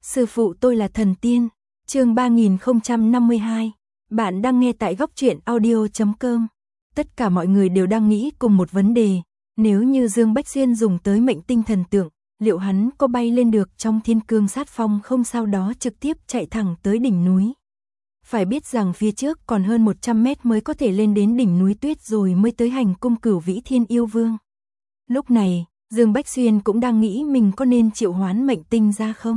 Sư phụ tôi là thần tiên. Chương 3052. Bạn đang nghe tại góc truyện audio.com. Tất cả mọi người đều đang nghĩ cùng một vấn đề, nếu như Dương Bách Xuyên dùng tới mệnh tinh thần tượng, liệu hắn có bay lên được trong thiên cương sát phong không, sau đó trực tiếp chạy thẳng tới đỉnh núi. Phải biết rằng phía trước còn hơn 100 mét mới có thể lên đến đỉnh núi tuyết rồi mới tới hành cung Cửu Vĩ Thiên Yêu Vương. Lúc này, Dương Bách Xuyên cũng đang nghĩ mình có nên triệu hoán mệnh tinh ra không.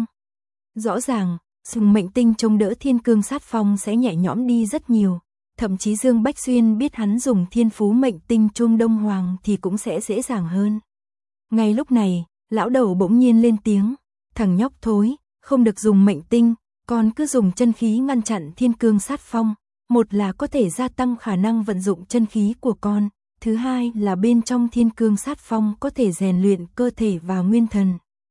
Rõ ràng, dùng mệnh tinh chống đỡ thiên cương sát phong sẽ nhẹ nhõm đi rất nhiều. Thậm chí Dương Bách Xuyên biết hắn dùng thiên phú mệnh tinh Trung Đông Hoàng thì cũng sẽ dễ dàng hơn. Ngay lúc này, lão đầu bỗng nhiên lên tiếng, thằng nhóc thối, không được dùng mệnh tinh, còn cứ dùng chân khí ngăn chặn thiên cương sát phong. Một là có thể gia tăng khả năng vận dụng chân khí của con, thứ hai là bên trong thiên cương sát phong có thể rèn luyện cơ thể và nguyên thần.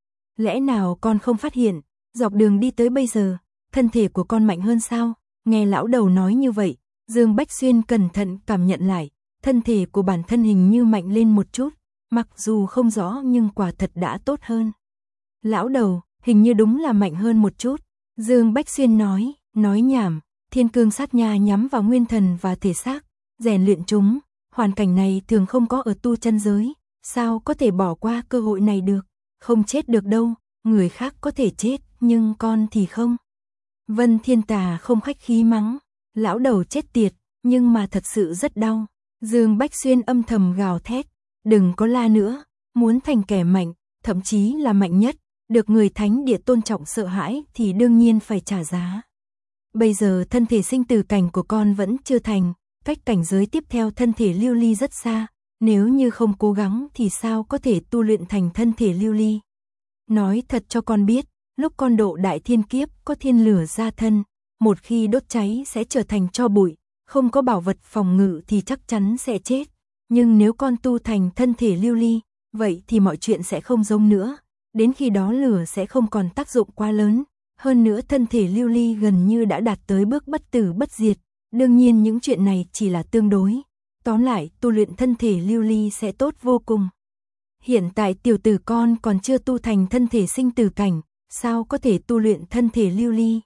Lẽ nào con không phát hiện, dọc đường đi tới bây giờ, thân thể của con mạnh hơn sao? Nghe lão đầu nói như vậy, Dương Bách Xuyên cẩn thận cảm nhận lại, thân thể của bản thân hình như mạnh lên một chút, mặc dù không rõ nhưng quả thật đã tốt hơn. Lão đầu, hình như đúng là mạnh hơn một chút. Dương Bách Xuyên nói nhảm, thiên cương sát nha nhắm vào nguyên thần và thể xác, rèn luyện chúng, hoàn cảnh này thường không có ở tu chân giới, sao có thể bỏ qua cơ hội này được, không chết được đâu, người khác có thể chết, nhưng con thì không. Vân Thiên Tà không khách khí mắng, lão đầu chết tiệt, nhưng mà thật sự rất đau. Dương Bách Xuyên âm thầm gào thét, đừng có la nữa, muốn thành kẻ mạnh, thậm chí là mạnh nhất, được người thánh địa tôn trọng sợ hãi thì đương nhiên phải trả giá. Bây giờ thân thể sinh tử cảnh của con vẫn chưa thành, cách cảnh giới tiếp theo thân thể lưu ly rất xa, nếu như không cố gắng thì sao có thể tu luyện thành thân thể lưu ly. Nói thật cho con biết, lúc con độ đại thiên kiếp có thiên lửa ra thân, một khi đốt cháy sẽ trở thành tro bụi, không có bảo vật phòng ngự thì chắc chắn sẽ chết. Nhưng nếu con tu thành thân thể lưu ly, vậy thì mọi chuyện sẽ không giống nữa, đến khi đó lửa sẽ không còn tác dụng quá lớn. Hơn nữa thân thể lưu ly gần như đã đạt tới bước bất tử bất diệt, đương nhiên những chuyện này chỉ là tương đối. Tóm lại, tu luyện thân thể lưu ly sẽ tốt vô cùng. Hiện tại tiểu tử con còn chưa tu thành thân thể sinh tử cảnh, sao có thể tu luyện thân thể lưu ly?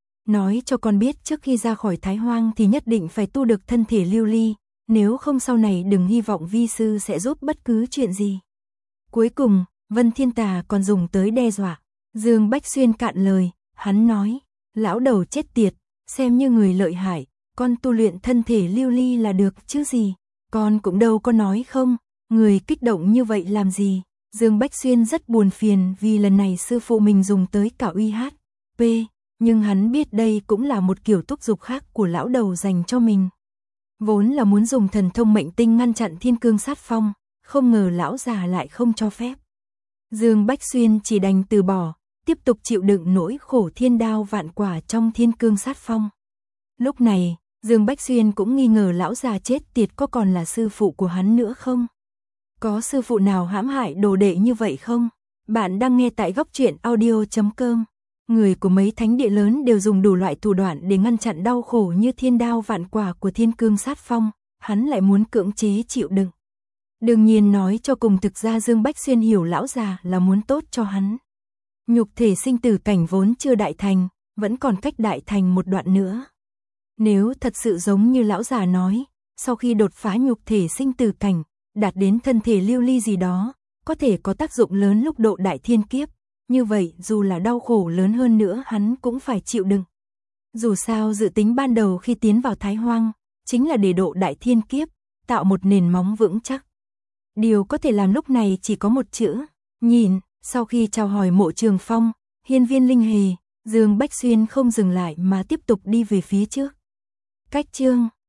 Nói cho con biết trước khi ra khỏi Thái Hoang thì nhất định phải tu được thân thể lưu ly, nếu không sau này đừng hy vọng vi sư sẽ giúp bất cứ chuyện gì. Cuối cùng, Vân Thiên Tà còn dùng tới đe dọa. Dương Bách Xuyên cạn lời, hắn nói, lão đầu chết tiệt, xem như người lợi hại, con tu luyện thân thể lưu ly là được chứ gì, con cũng đâu có nói không, người kích động như vậy làm gì. Dương Bách Xuyên rất buồn phiền vì lần này sư phụ mình dùng tới cả UHP, nhưng hắn biết đây cũng là một kiểu thúc giục khác của lão đầu dành cho mình. Vốn là muốn dùng thần thông mệnh tinh ngăn chặn thiên cương sát phong, không ngờ lão già lại không cho phép. Dương Bách Xuyên chỉ đành từ bỏ, tiếp tục chịu đựng nỗi khổ thiên đao vạn quả trong thiên cương sát phong. Lúc này, Dương Bách Xuyên cũng nghi ngờ lão già chết tiệt có còn là sư phụ của hắn nữa không? Có sư phụ nào hãm hại đồ đệ như vậy không? Bạn đang nghe tại góc truyện audio.com. Người của mấy thánh địa lớn đều dùng đủ loại thủ đoạn để ngăn chặn đau khổ như thiên đao vạn quả của thiên cương sát phong, hắn lại muốn cưỡng chế chịu đựng. Đương nhiên nói cho cùng thực ra Dương Bách Xuyên hiểu lão già là muốn tốt cho hắn. Nhục thể sinh tử cảnh vốn chưa đại thành, vẫn còn cách đại thành một đoạn nữa. Nếu thật sự giống như lão già nói, sau khi đột phá nhục thể sinh tử cảnh, đạt đến thân thể lưu ly gì đó, có thể có tác dụng lớn lúc độ đại thiên kiếp. Như vậy dù là đau khổ lớn hơn nữa hắn cũng phải chịu đựng. Dù sao dự tính ban đầu khi tiến vào Thái Hoang, chính là để độ đại thiên kiếp, tạo một nền móng vững chắc. Điều có thể làm lúc này chỉ có một chữ, nhìn. Sau khi chào hỏi Mộ Trường Phong, Hiên Viên Linh Hề, Dương Bách Xuyên không dừng lại mà tiếp tục đi về phía trước. Cách chương